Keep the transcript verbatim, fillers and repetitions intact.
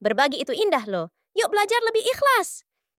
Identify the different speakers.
Speaker 1: Berbagi itu indah loh. Yuk belajar lebih ikhlas.